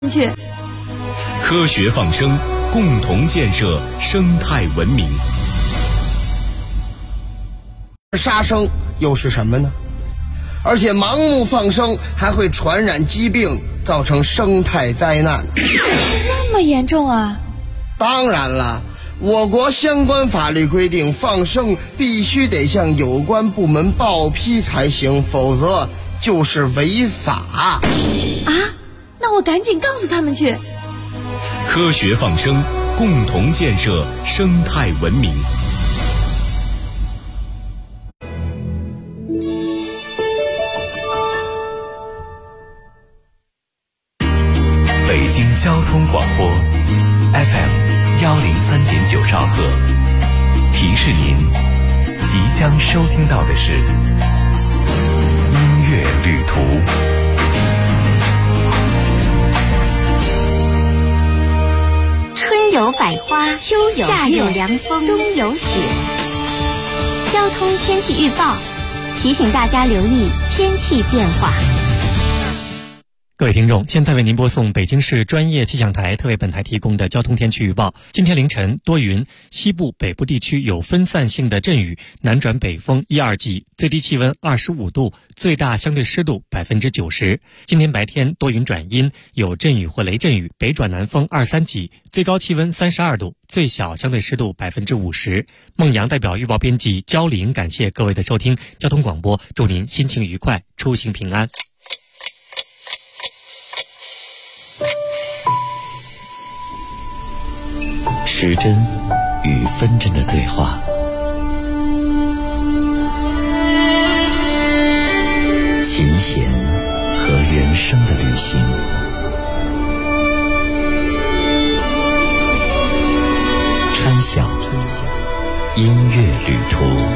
去。 科学放生，共同建设生态文明。 杀生又是什么呢？而且盲目放生还会传染疾病，造成生态灾难。 这么严重啊？ 当然了，我国相关法律规定，放生必须得向有关部门报批才行，否则就是违法。 啊？那我赶紧告诉他们去。 科学放生，共同建设生态文明。 北京交通广播 FM103.9兆赫，提示您即将收听到的是音乐旅途。 春有百花，秋有夏有凉风，冬有雪。交通天气预报提醒大家留意天气变化。 各位听众，现在为您播送北京市专业气象台特为本台提供的交通天气预报。今天凌晨多云，西部、北部地区有分散性的阵雨，南转北风1、2级，最低气温25度，最大相对湿度90%。今天白天多云转阴，有阵雨或雷阵雨，北转南风2、3级，最高气温32度，最小相对湿度50%。孟阳代表预报编辑焦玲，感谢各位的收听。交通广播，祝您心情愉快，出行平安。 时针与分针的对话，琴弦和人生的旅行，穿晓音乐旅途。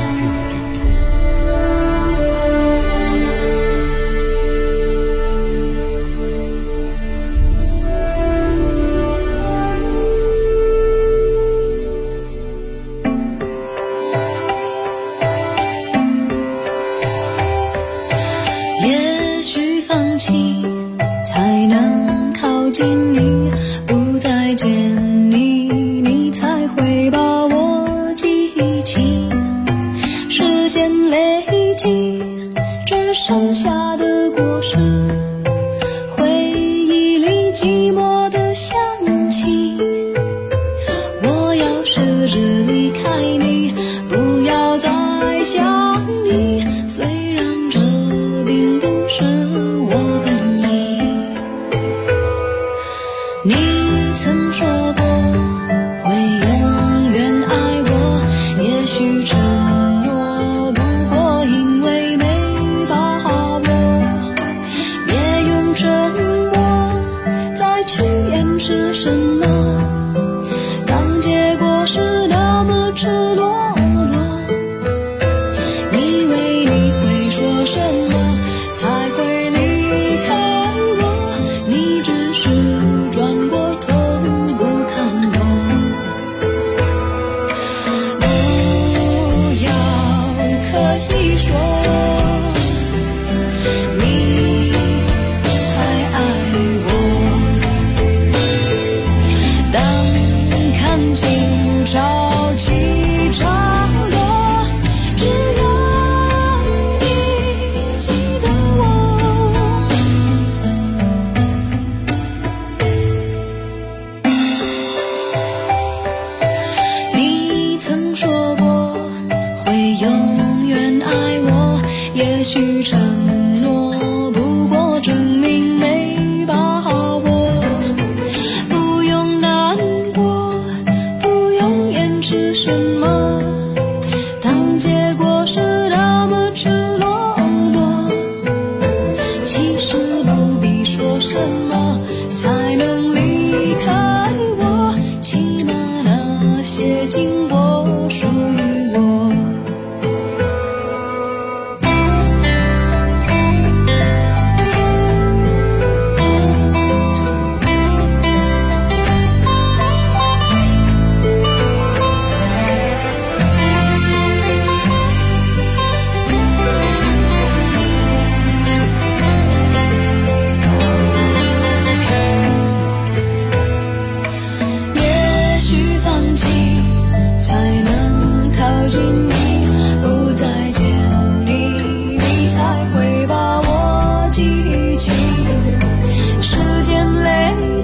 才能靠近你，不再见你，你才会把我记起。时间累积，只剩下的果实，回忆里寂寞的香气。我要试着离开你，不要再想你，虽然这并不是我本意。你曾说过会永远爱我，也许承诺不过因为没把握，别用沉默再去掩饰什么，当结果是那么赤裸裸，以为你会说什么才会离开我，你只是转过头不看我。不要可以说你还爱我，当看尽潮起潮落，只要你记得我。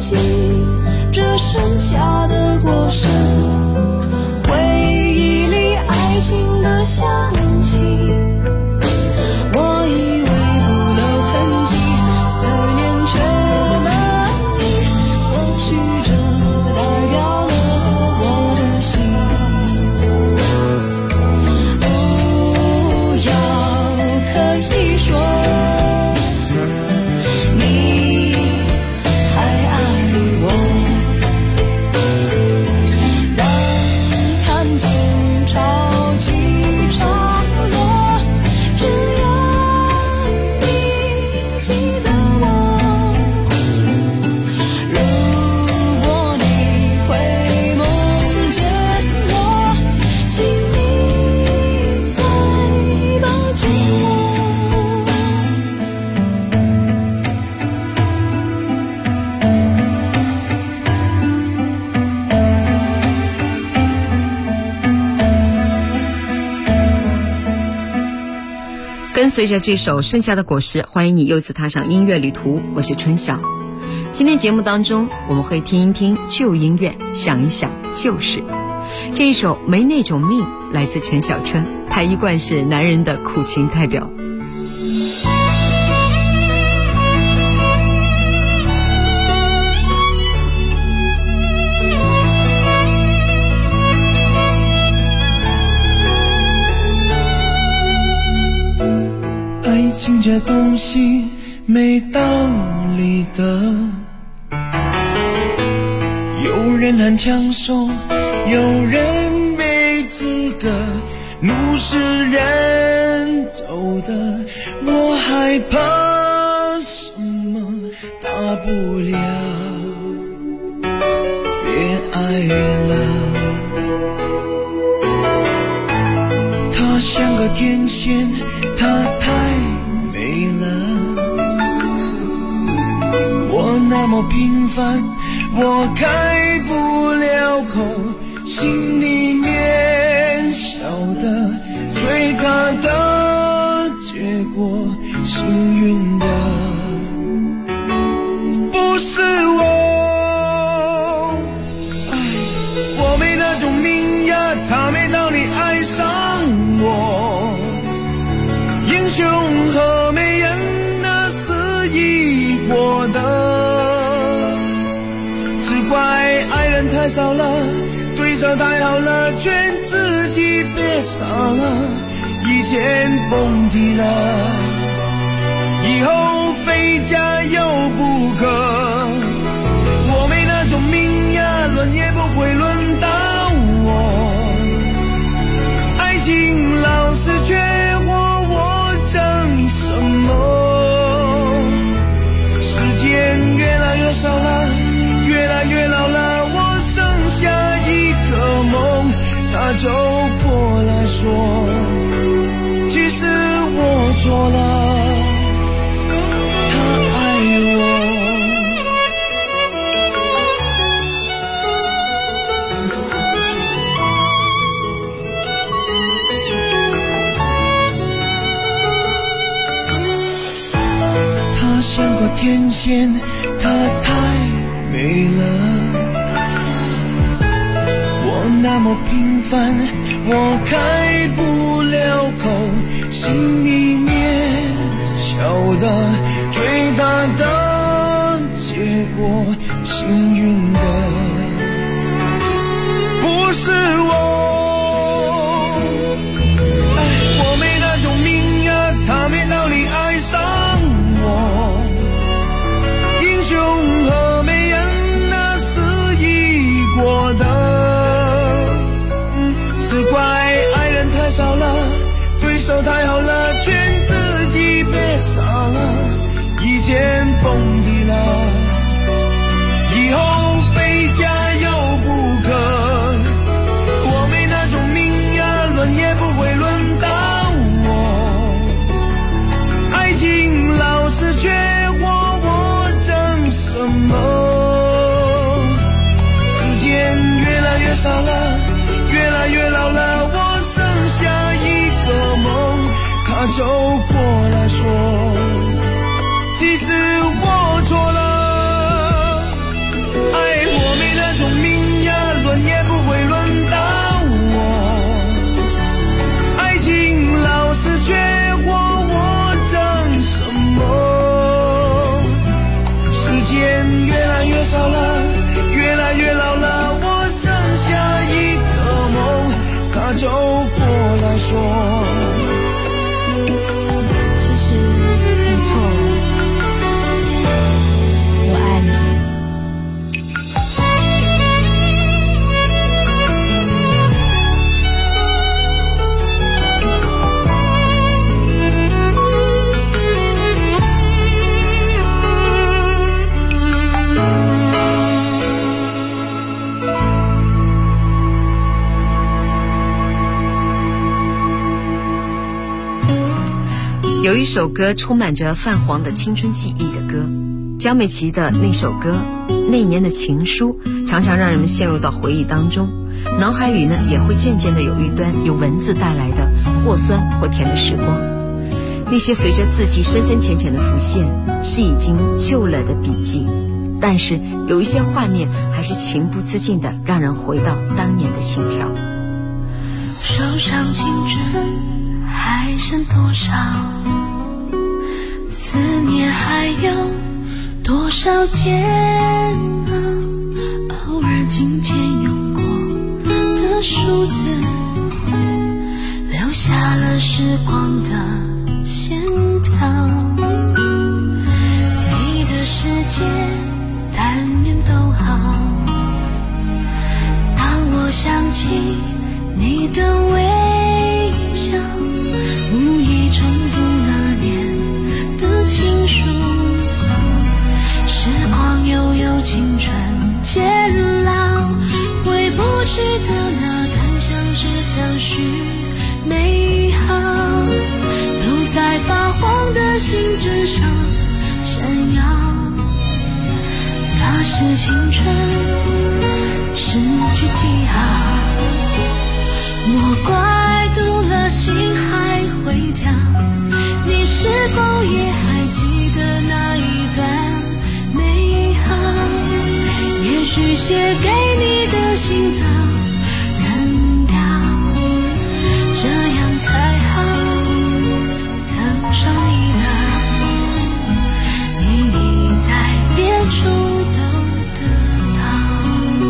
记这剩下的果实，回忆里爱情的香气，我以为不留痕迹，思念却难移，或许这代表了我的心。不要刻意说你还爱我，当看见潮起潮落，只要你记得我。如果你会梦见我，请你再抱紧我。 跟随着这首《剩下的果实》，欢迎你又次踏上音乐旅途。我是春晓。今天节目当中，我们会听一听旧音乐，想一想旧事。这一首《没那种命》来自陈小春，他一贯是男人的苦情代表。 爱情这东西没道理的，有人很抢手，有人没资格，路是人走的，我害怕什么大不了，别爱了。她像个天线，她太美了，我那么平凡，我开不了口，心里面晓得追她的结果，幸运的不是我。我没那种命呀，她没道理爱上我，英雄和美人那是一国的，只怪爱人太少了，对手太好了，劝自己别傻了，以前蹦迪了，以后非加油不可。我没那种命呀，轮也不会轮到我，爱情老是缺货，我争什么？时间越来越少了，越来越老了，我剩下一个梦，他走过来说，其实我错了，他爱我。她像个天线，她太美了，我那么平凡，我开不了口，心里面晓得追她的结果，幸运的不是我。我没那种命呀，她没道理爱上我，英雄和美人那是一国的，只怪爱人太少了，对手太好了，劝自己别傻了，以前蹦迪了，以后非加油不可。我没那种命呀，轮也不会轮到我，爱情老是缺货，我争什么？时间越来越少了，越来越老了，我剩下一个梦，他走过来说，其实我错了， 有一首歌充满着泛黄的青春记忆的歌，江美琪的那首歌《那年的情书》常常让人们陷入到回忆当中，脑海里呢也会渐渐的有一段由文字带来的或酸或甜的时光。那些随着字迹深深浅浅的浮现，是已经旧了的笔记，但是有一些画面还是情不自禁的让人回到当年的心跳。 手上青春还剩多少，思念还有多少煎熬，偶尔紧牵用过的数字，留下了时光的线条。你的世界但愿都好，当我想起你的微笑，无意重读那年的情书，时光悠悠，青春渐老，回不去的那段相识相许美好，都在发黄的信纸上闪耀。那是青春失去记号，莫怪读了心还会跳，你是否也还记得那一段美好？也许写给你的信早扔掉，这样才好，曾伤你的你已在别处都得到。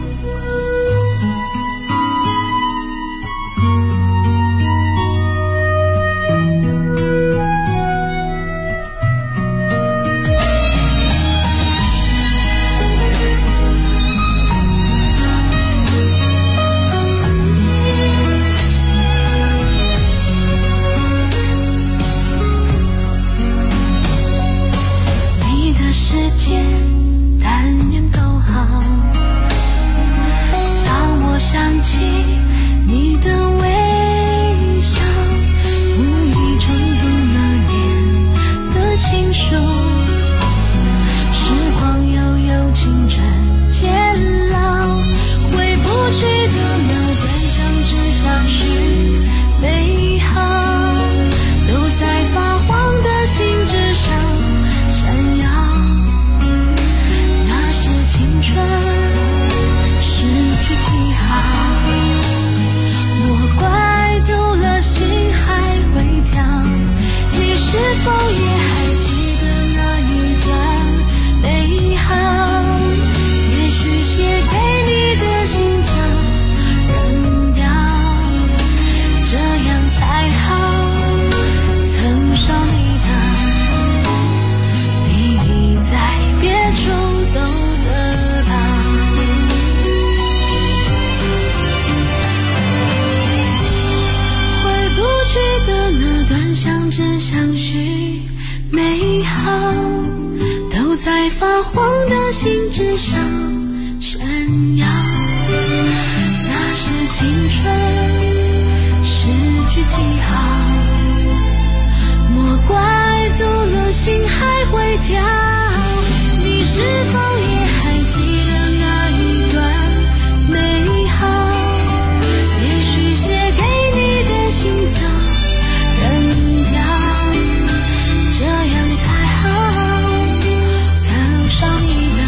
在发黄的信纸上闪耀，那是青春失去记号，莫怪读了心还会跳，你是否也还记得那一段美好？也许写给你的信早扔掉，这样才好，曾伤你的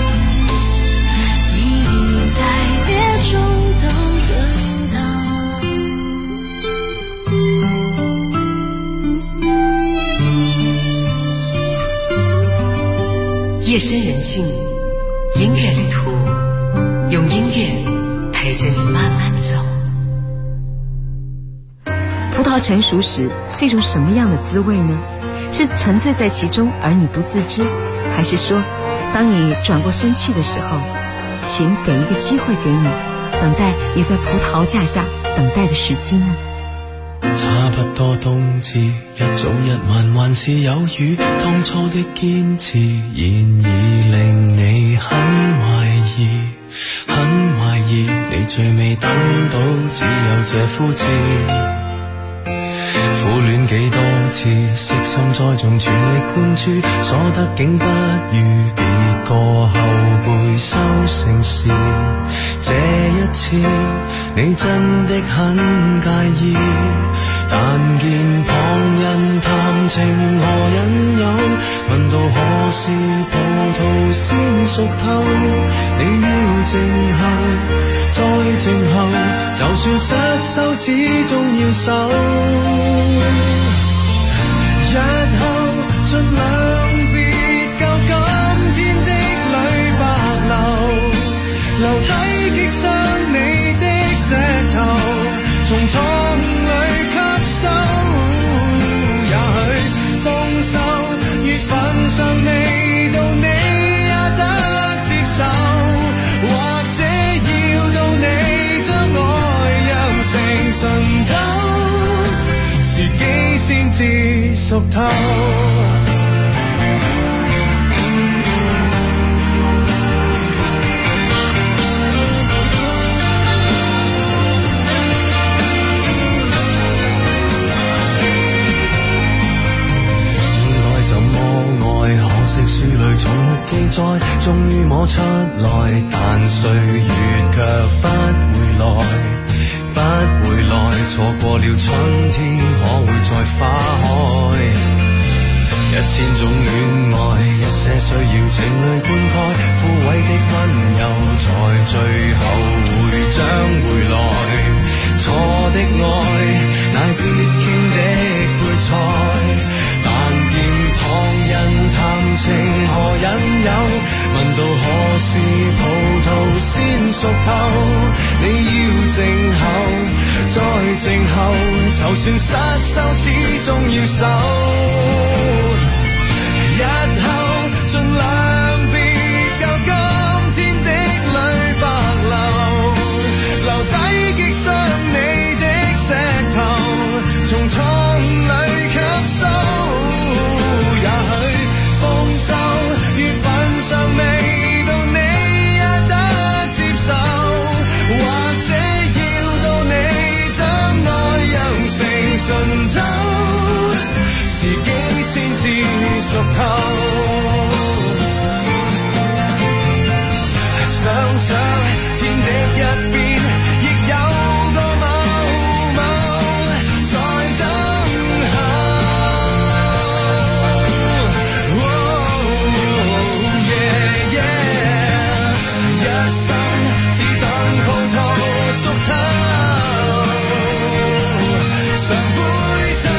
你已在别处都得到。 夜深人静，音乐旅途，用音乐陪着你慢慢走。葡萄成熟时是一种什么样的滋味呢？是沉醉在其中而你不自知，还是说当你转过身去的时候，请给一个机会给你，等待你在葡萄架下等待的时机呢？ 差不多冬至，一早一晚還是有雨，當初的堅持現已令你很懷疑，很懷疑，你最尾等到只有這枯枝。 苦戀幾多次，悉心栽種，全力灌注，所得竟不如別個後輩收成時。這一次你真的很介意，但見旁人談情何引誘，問到何時葡萄先熟透，你要靜候，再靜候，就算失手始終要守。日後盡量別救今天的淚白流，留低擊傷你的石頭，從錯誤裏吸收。也許豐收月份尚未到，你也得接受，或者要到你將愛釀成醇酒，時機先至熟透。可惜書裏從沒記載，終於摸出來，但歲月卻不回來，不回來，錯過了春天，可會再花開？1000種戀愛，一些需要情侶灌溉，枯萎的溫柔，在最後會將回來。錯的愛，乃必經的配菜，但見旁人談情何引誘，問到何時葡萄先熟透，你要靜候，再靜候，就算失手始終要守。日後盡量別救今天的淚白流，留低擊傷你的石頭，從錯誤裏吸收。也許豐收月份尚未到，你也得接受，或者要到你將愛釀成醇酒，時機先至熟透。想想天的一邊亦有個某某在等候，一生只等葡萄熟透，上杯酒。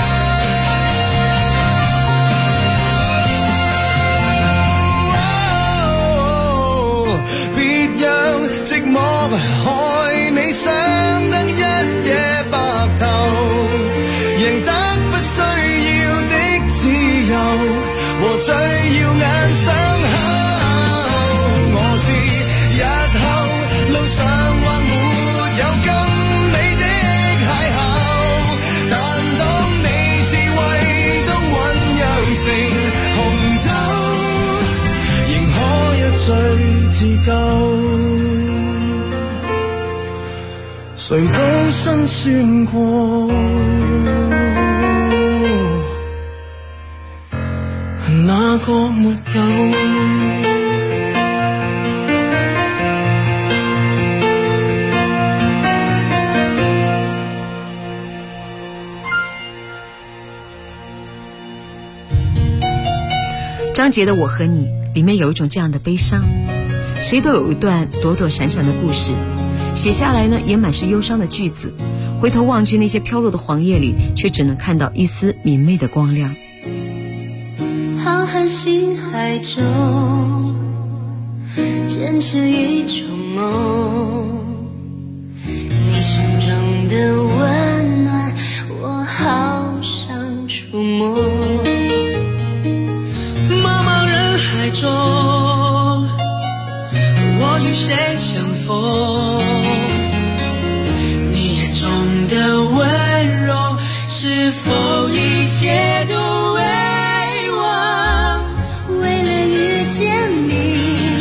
別讓寂寞害你想得一夜白頭，贏得不需要的自由和最耀眼傷口。我知日後路上還沒有更美的邂逅，但當你智慧都醞釀成紅酒，仍可一醉自救。誰都辛酸過，哪個沒有？ 张杰的《我和你》里面有一种这样的悲伤，谁都有一段躲躲闪闪的故事，写下来呢也满是忧伤的句子，回头望去那些飘落的黄叶里，却只能看到一丝明媚的光亮。 浩瀚星海中坚持一种梦，你手中的温暖我好想触摸， 茫茫人海中我与谁相逢，你眼中的温柔是否一切都为我， 为了遇见你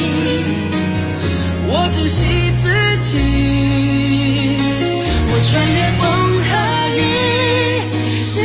我只惜自己， 我穿越风和雨，是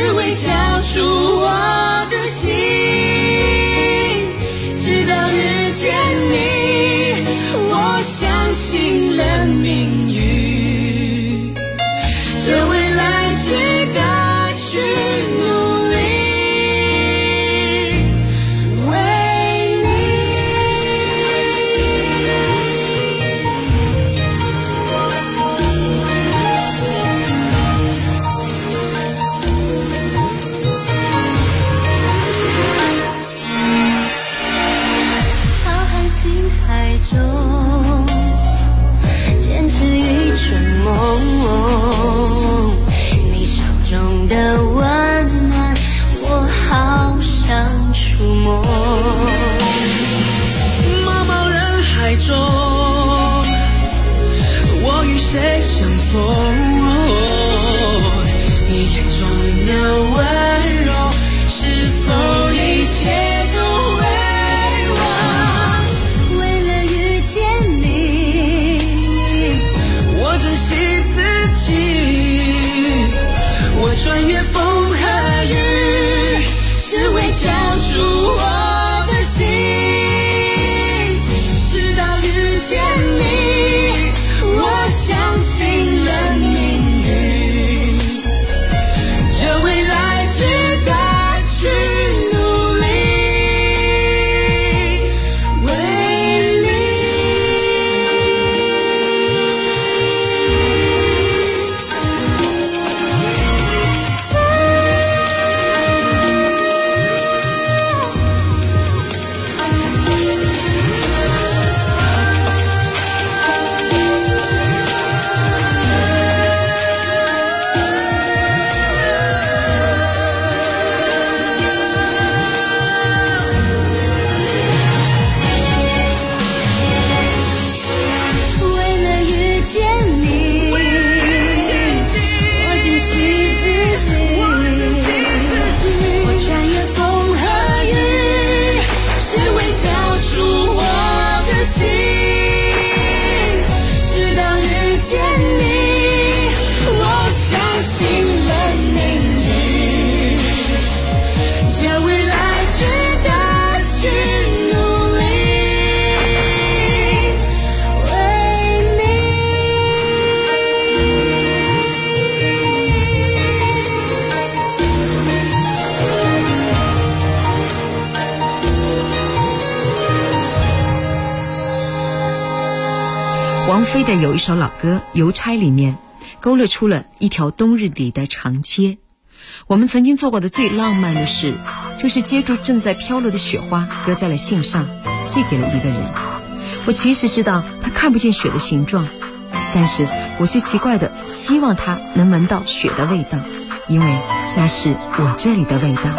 王菲的有一首老歌《邮差》里面勾勒出了一条冬日里的长街。我们曾经做过的最浪漫的事，就是接住正在飘落的雪花，搁在了信上，寄给了一个人。我其实知道他看不见雪的形状，但是我却奇怪的希望他能闻到雪的味道，因為那是我這裡的味道。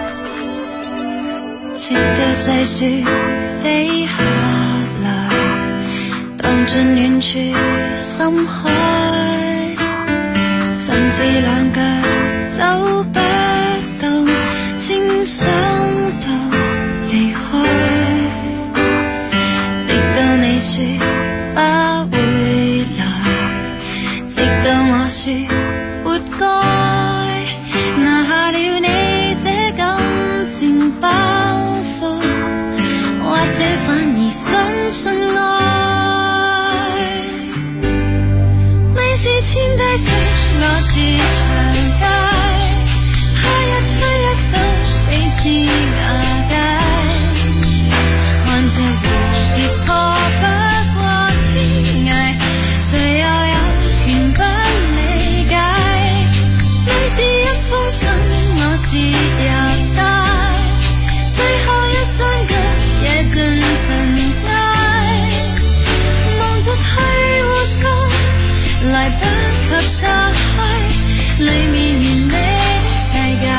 直到細雪飛下來，蕩進遠處深海，甚至兩腳走不動，先想到離開，直到你說不會來，直到我說活該，拿下了你這感情包袱，或者反而相信愛。你是千低雪，我是長街，夏日吹一到彼此瓦解，看着蝴蝶破不過天涯，誰又有權不理解？你是一封信，我是郵差，最後一雙腳也盡塵埃，望着去互送，來不及拆開裡面完美的世界。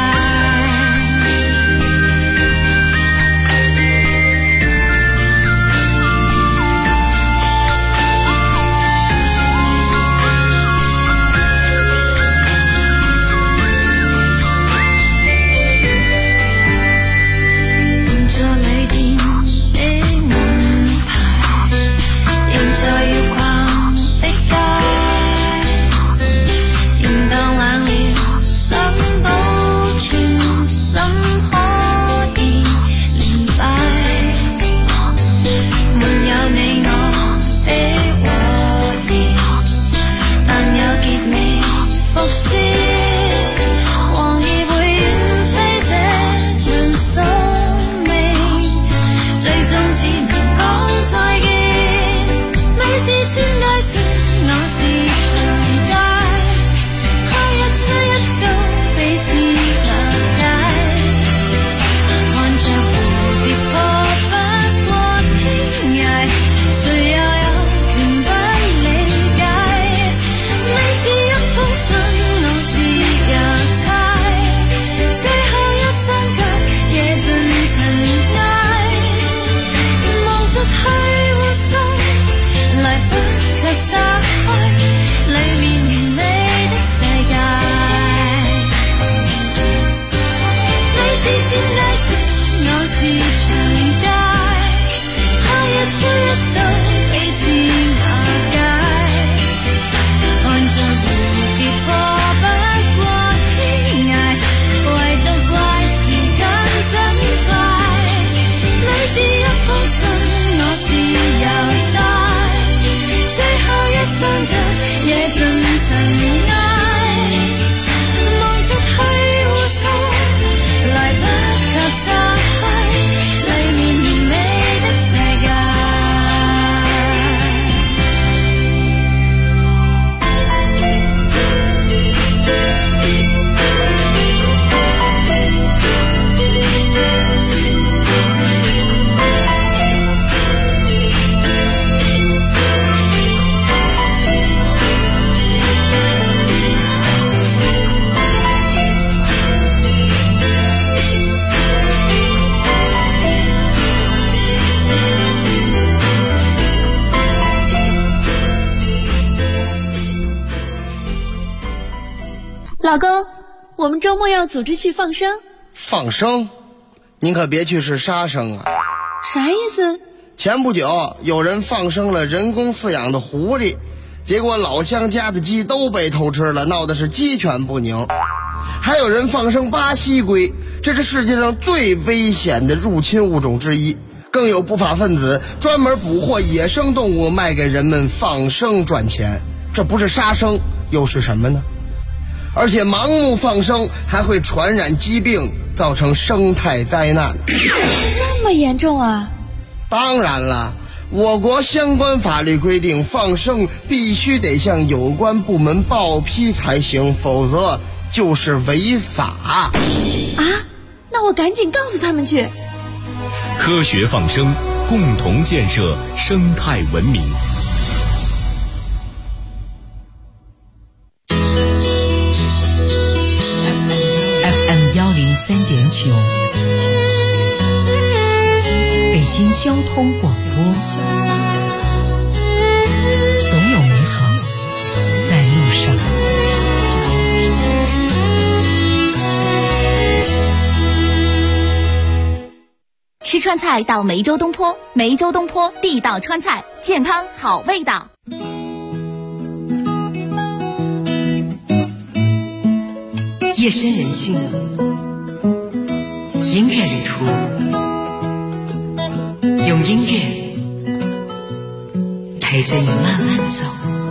老公，我们周末要组织去放生。 放生？您可别去是杀生啊！ 啥意思？ 前不久有人放生了人工饲养的狐狸，结果老乡家的鸡都被偷吃了，闹的是鸡犬不宁。还有人放生巴西龟，这是世界上最危险的入侵物种之一。更有不法分子专门捕获野生动物卖给人们放生赚钱，这不是杀生又是什么呢？而且盲目放生还会传染疾病，造成生态灾难。 这么严重啊？ 当然了， 我国相关法律规定，放生必须得向有关部门报批才行，否则就是违法。 啊，那我赶紧告诉他们去。 科学放生，共同建设生态文明。 FM103.9，北京交通广播，总有美好在路上。 吃川菜到梅州东坡，梅州东坡地道川菜，健康好味道。 夜深人静，音乐旅途，用音乐陪着你慢慢走。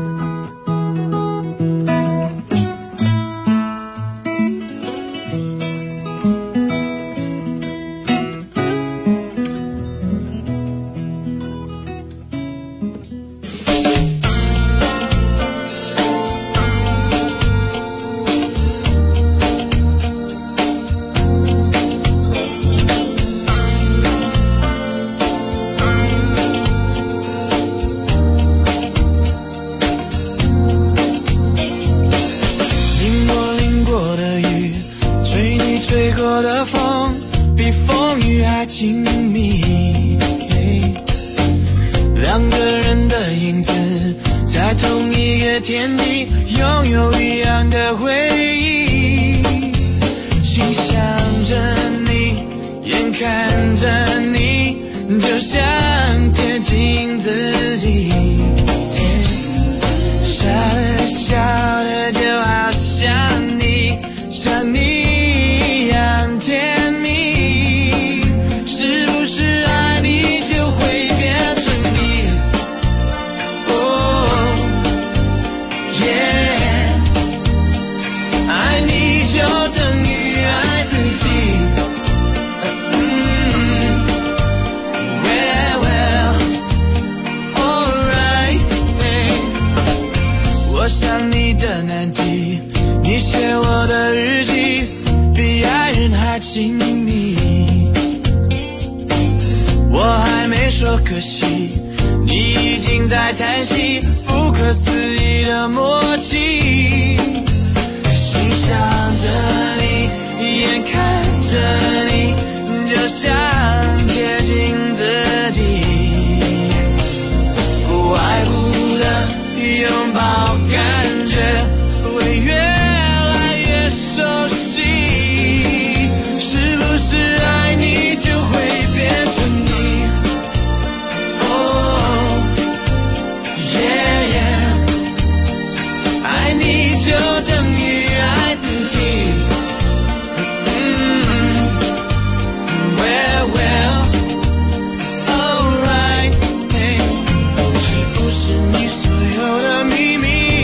可惜，你已经在叹息，不可思议的默契。欣赏着你，眼看着你，就想贴近自己，不爱不得拥抱，感觉会越来越熟悉。是不是爱你就会变成你？就等于爱自己。Well, alright, 是不是你所有的秘密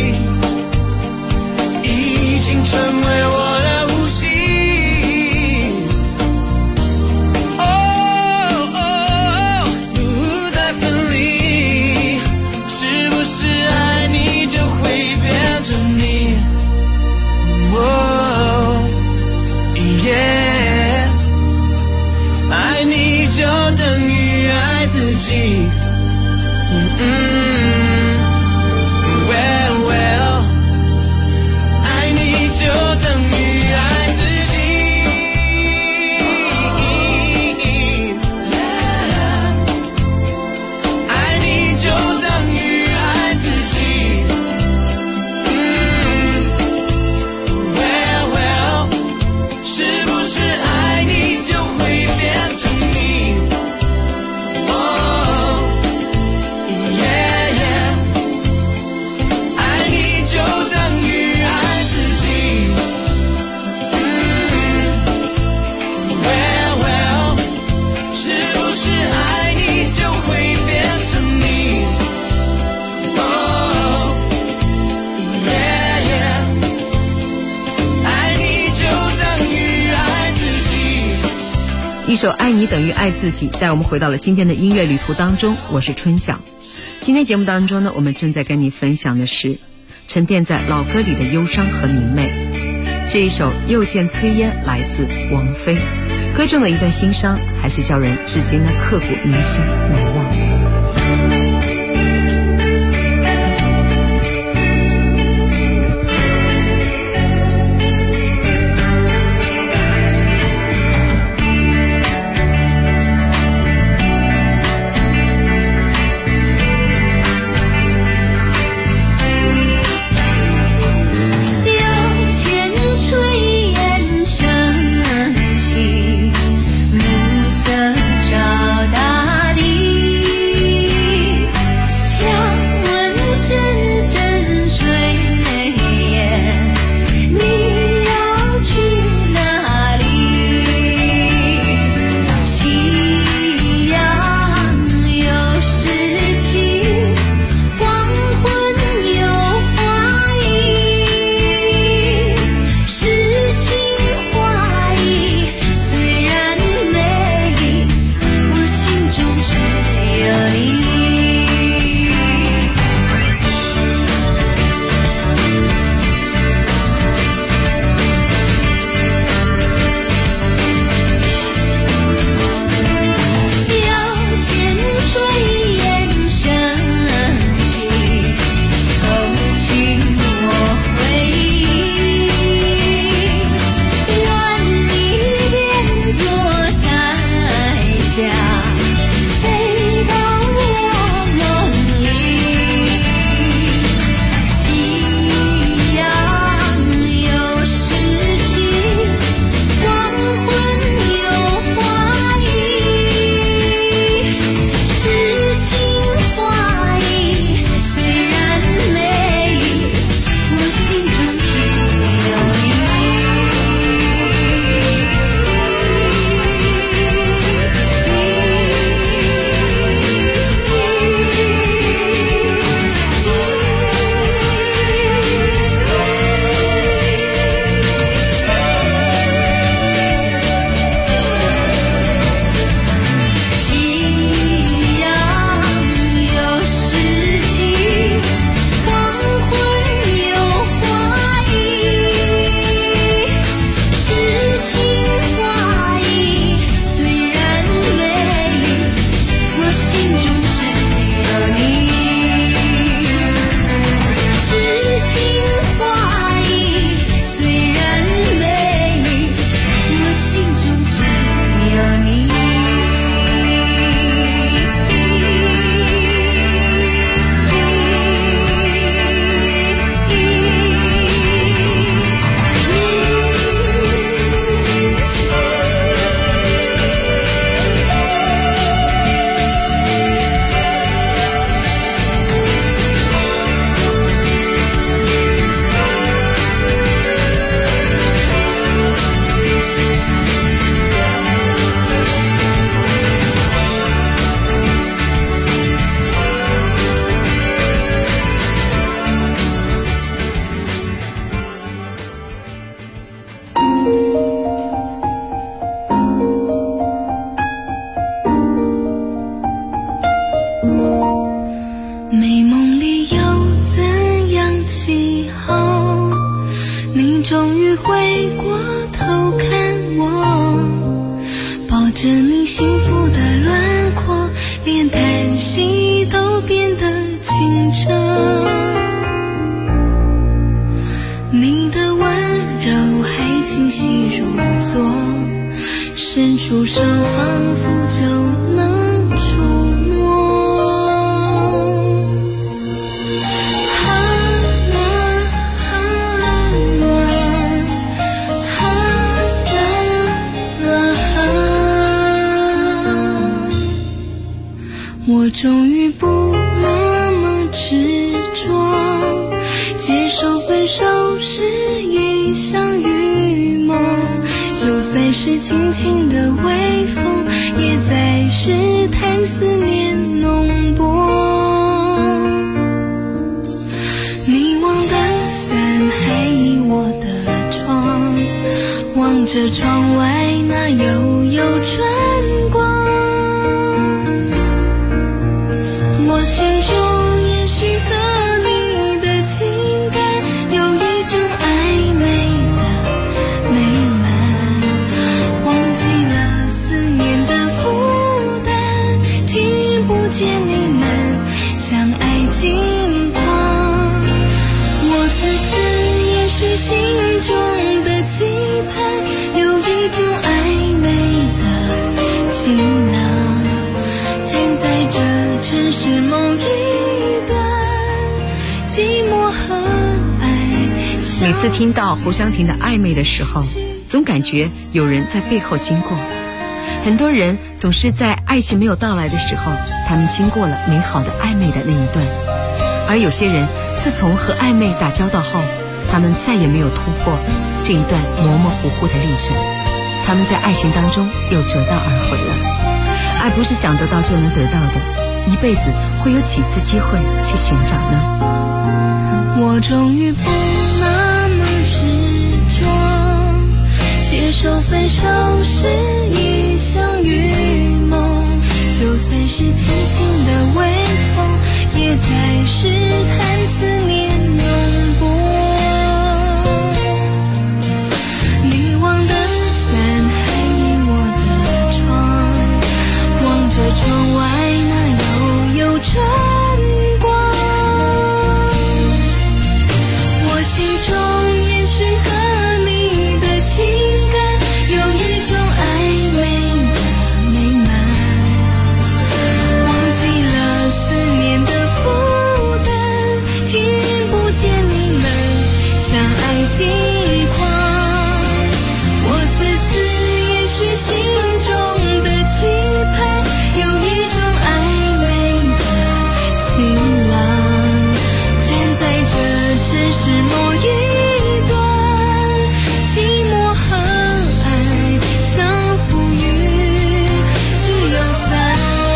首《爱你等于爱自己》带我们回到了今天的音乐旅途当中，我是春晓。今天节目当中呢，我们正在跟你分享的是沉淀在老歌里的忧伤和明媚。这一首《又见炊烟》来自王菲，歌中的一段心伤还是叫人至今呢刻骨铭心难忘。 着你幸福的轮廓，连叹息都变得清澈。你的温柔还清晰如昨，伸出手仿佛就能触摸。我终于不那么执着，接受分手是一场预谋，就算是轻轻的微风，也在试探思念浓薄。你忘的伞还倚我的窗，望着窗外那悠悠春每次听到侯湘婷的暧昧的时候，总感觉有人在背后经过。很多人总是在爱情没有到来的时候，他们经过了美好的暧昧的那一段，而有些人自从和暧昧打交道后，他们再也没有突破这一段模模糊糊的历程，他们在爱情当中又折道而回了。爱不是想得到就能得到的，一辈子会有几次机会去寻找呢？ 我终于不那么执着，接受分手是一场预梦，就算是轻轻的微风，也在试探思念永不。你忘的伞还倚我的窗，望着窗外那悠悠晨光，我心中也许和你的情感有一种暧昧的美满，忘记了思念的负担，听不见你们相爱激狂，我自私也许心中的期盼有一种暧昧的晴朗，站在这城市某一端，寂寞和爱相扶于只有伞，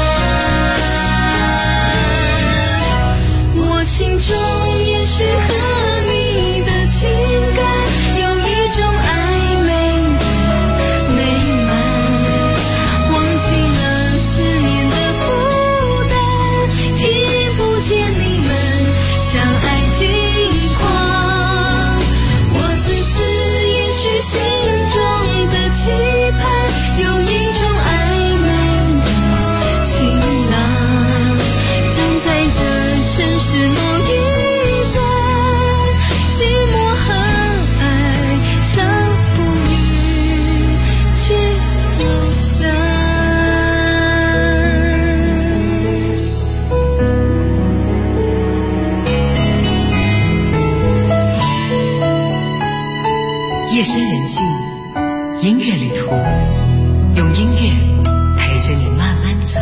我心中也许和你的情感有一种暧昧的美满，忘记了思念的负担，听不见你们相爱激狂，我自私也许心中的期盼有一种暧昧的晴朗，站在这城市某一端，寂寞和爱相扶于只有伞。 夜深人静，音乐旅途，用音乐陪着你慢慢走。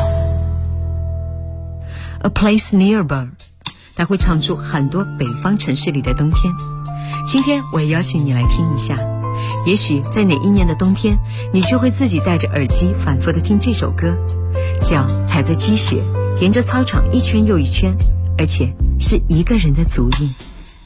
A Place Nearby， 他会唱出很多北方城市里的冬天。今天我也邀请你来听一下，也许在哪一年的冬天，你就会自己戴着耳机反复的听这首歌，脚踩着积雪，沿着操场一圈又一圈，而且是一个人的足印。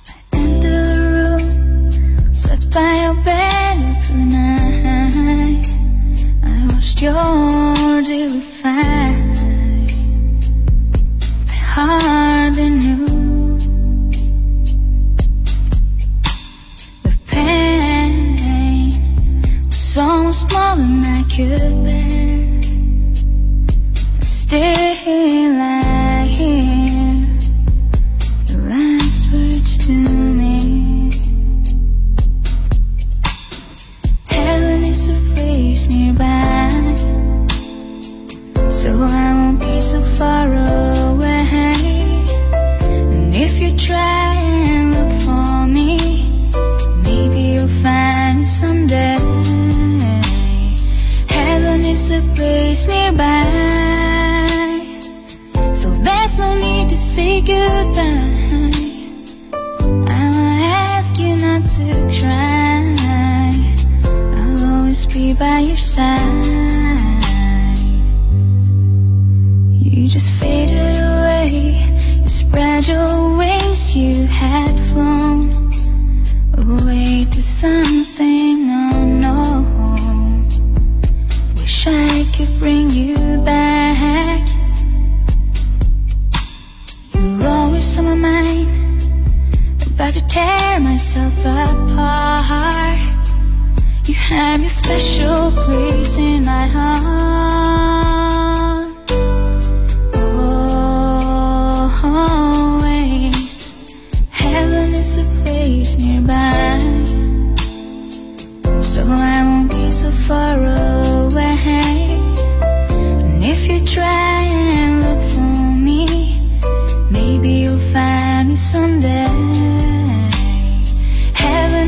Sat by your bed for the night, I watched your daily fight. My heart they knew the pain was so small than I could bear. Still I hear the last words to me. Heaven is a place nearby, so I won't be so far away. And if you try and look for me, maybe you'll find it someday. Heaven is a place nearby, so there's no need to say goodbye. I wanna ask you not to cry, be by your side. You just faded away, you spread your wings, you had flown away to something unknown. Wish I could bring you back. You're always on my mind, about to tear myself apart. You have your special place in my heart. Always, heaven is a place nearby, so I won't be so far away. And if you try and look for me, maybe you'll find me someday. Heaven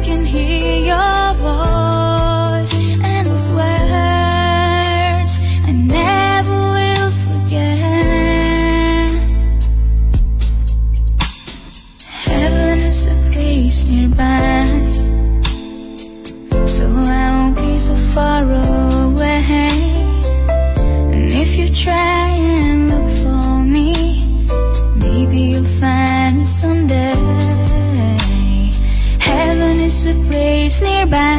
can hear your voice and those words I never will forget. Heaven is a place nearby, so I won't be so far away. And if you try and look for me, maybe you'll find me someday. Heaven is a place nearby,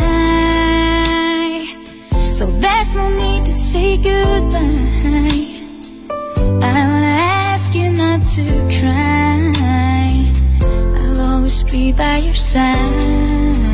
so there's no need to say goodbye. I wanna ask you not to cry, I'll always be by your side.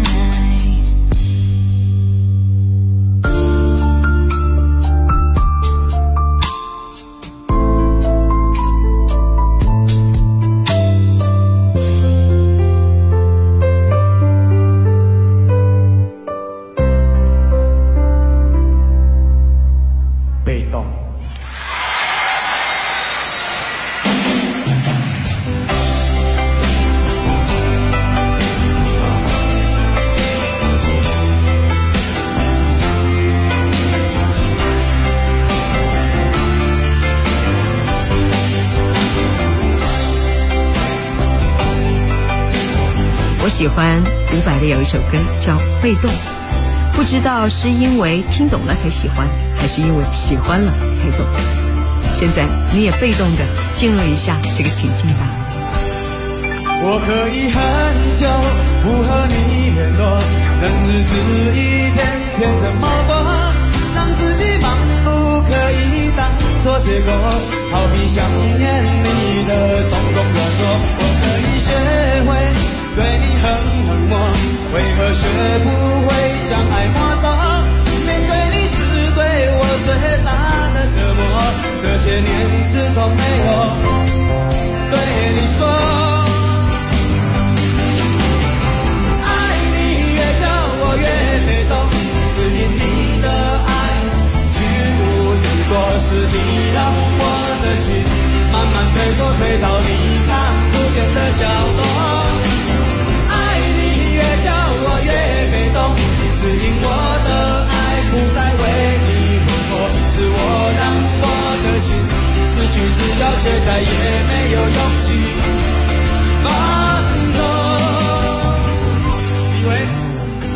我喜欢伍佰的有一首歌叫《被动》，不知道是因为听懂了才喜欢，还是因为喜欢了才懂。现在你也被动的进入一下这个情境吧。 我可以很久不和你联络，任日子一天天怎么过，让自己忙碌可以当作借口，逃避想念你的种种软弱。我可以学会对你很冷漠，为何学不会将爱没收？面对你是对我最大的折磨，这些年始终没有对你说。爱你越叫我越被动，只因你的爱居无定所，是你让我的心慢慢退缩，退到你看不见的角落。越叫我越被动，只因我的爱不再为你挥霍，是我让我的心失去自由，却再也没有勇气放纵。以为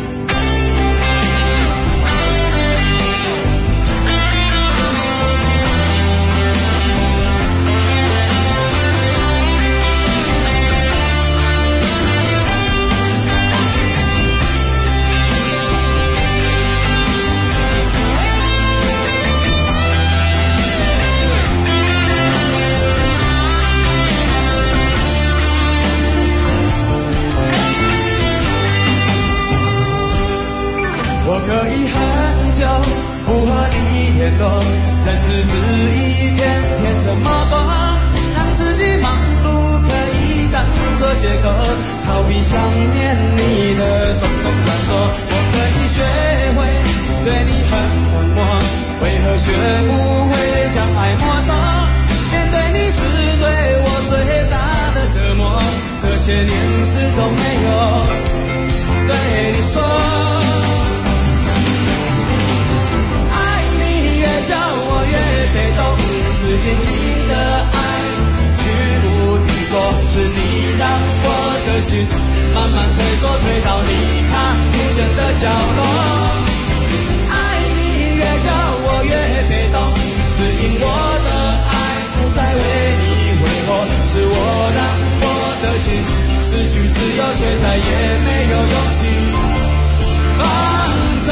我可以很久不和你联络，任日子一天天怎么过，让自己忙碌可以当作借口，逃避想念你的种种软弱。我可以学会对你很冷漠，为何学不会将爱没收？面对你是对我最大的折磨，这些年始终没有对你说。叫我越被动，只因你的爱居无定所，是你让我的心慢慢退缩，退到你看不见的角落。爱你越叫我越被动，只因我的爱不再为你挥霍，是我让我的心失去自由，却再也没有勇气放纵。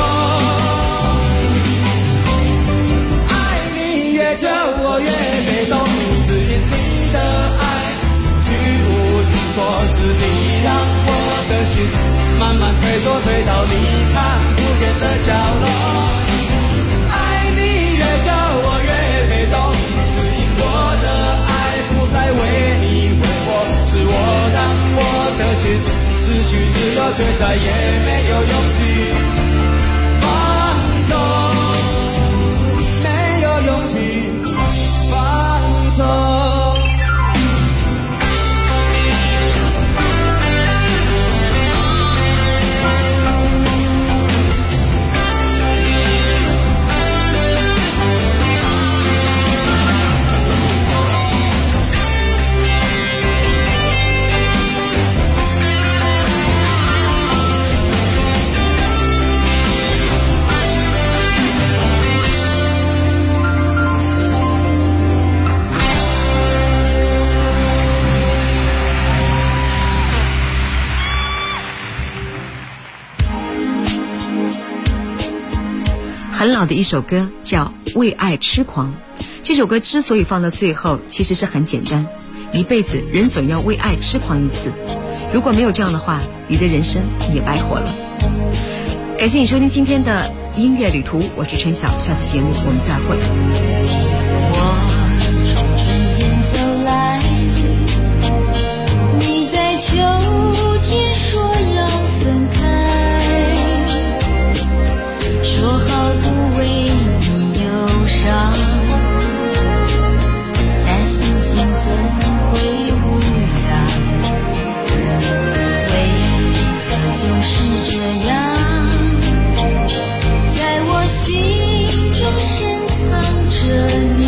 越叫我越被动，只因你的爱居无定所，是你让我的心慢慢退缩，退到你看不见的角落。爱你越叫我越被动，只因我的爱不再为你挥霍，是我让我的心失去自由，却再也没有勇气放纵。勇气放纵。 很老的一首歌叫《为爱痴狂》。这首歌之所以放到最后，其实是很简单，一辈子人总要为爱痴狂一次，如果没有这样的话，你的人生也白活了。感谢你收听今天的音乐旅途，我是春晓，下次节目我们再会。 我从春天走来，你在秋天说要分开，说好不为你忧伤，但心情怎会无恙？为何总是这样，在我心中深藏着你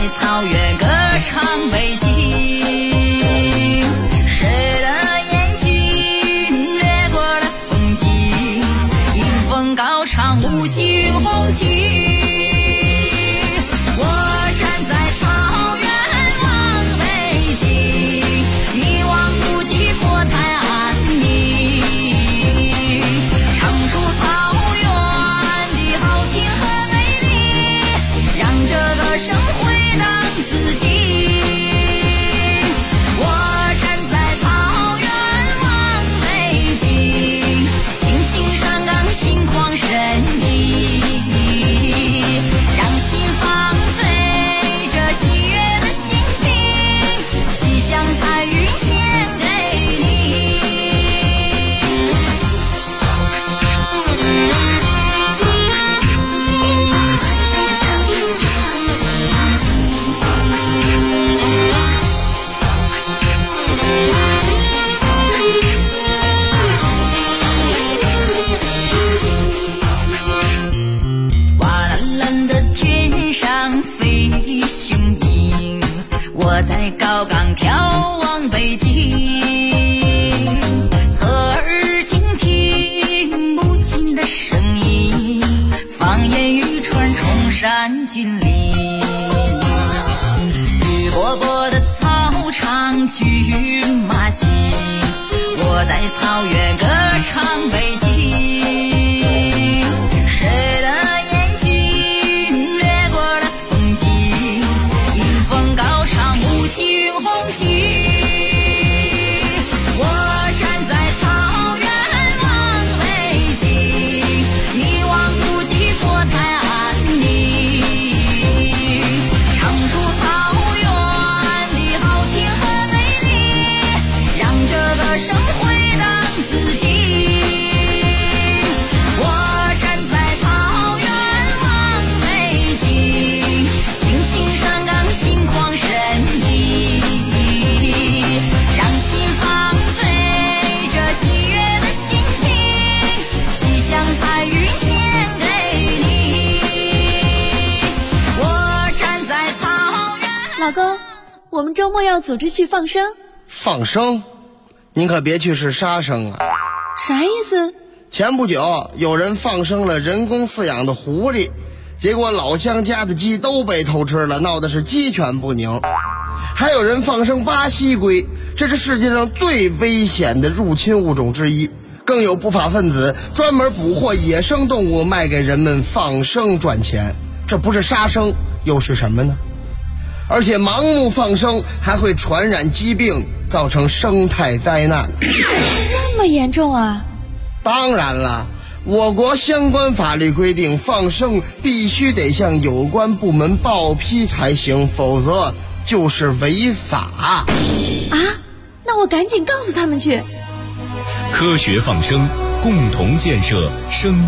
草原歌唱北京，谁的眼睛掠过了风景，迎风高唱五星红旗。我在高岗眺望北京，侧耳倾听母亲的声音，放眼欲穿崇山峻岭，绿波波的草场骏马行，我在草原歌唱北京，谁的眼睛掠过了风景，迎风高唱五星红旗。我站在草原望北京，一望无际国泰安宁，唱出草原的豪情和美丽，让这个生回荡自己。我站在草原望北京，青青山岗心旷神怡，让心放飞着喜悦的心情，吉祥彩云献给你。我站在草原。 老公，我们周末要组织去放生。 放生？您可别去是杀生啊！ 啥意思？ 前不久有人放生了人工饲养的狐狸，结果老乡家的鸡都被偷吃了，闹得是鸡犬不宁。还有人放生巴西龟，这是世界上最危险的入侵物种之一。更有不法分子专门捕获野生动物卖给人们放生赚钱，这不是杀生又是什么呢？而且盲目放生还会传染疾病，造成生态灾难。 这么严重啊？ 当然了，我国相关法律规定，放生必须得向有关部门报批才行，否则就是违法。 啊？那我赶紧告诉他们去。 科学放生，共同建设生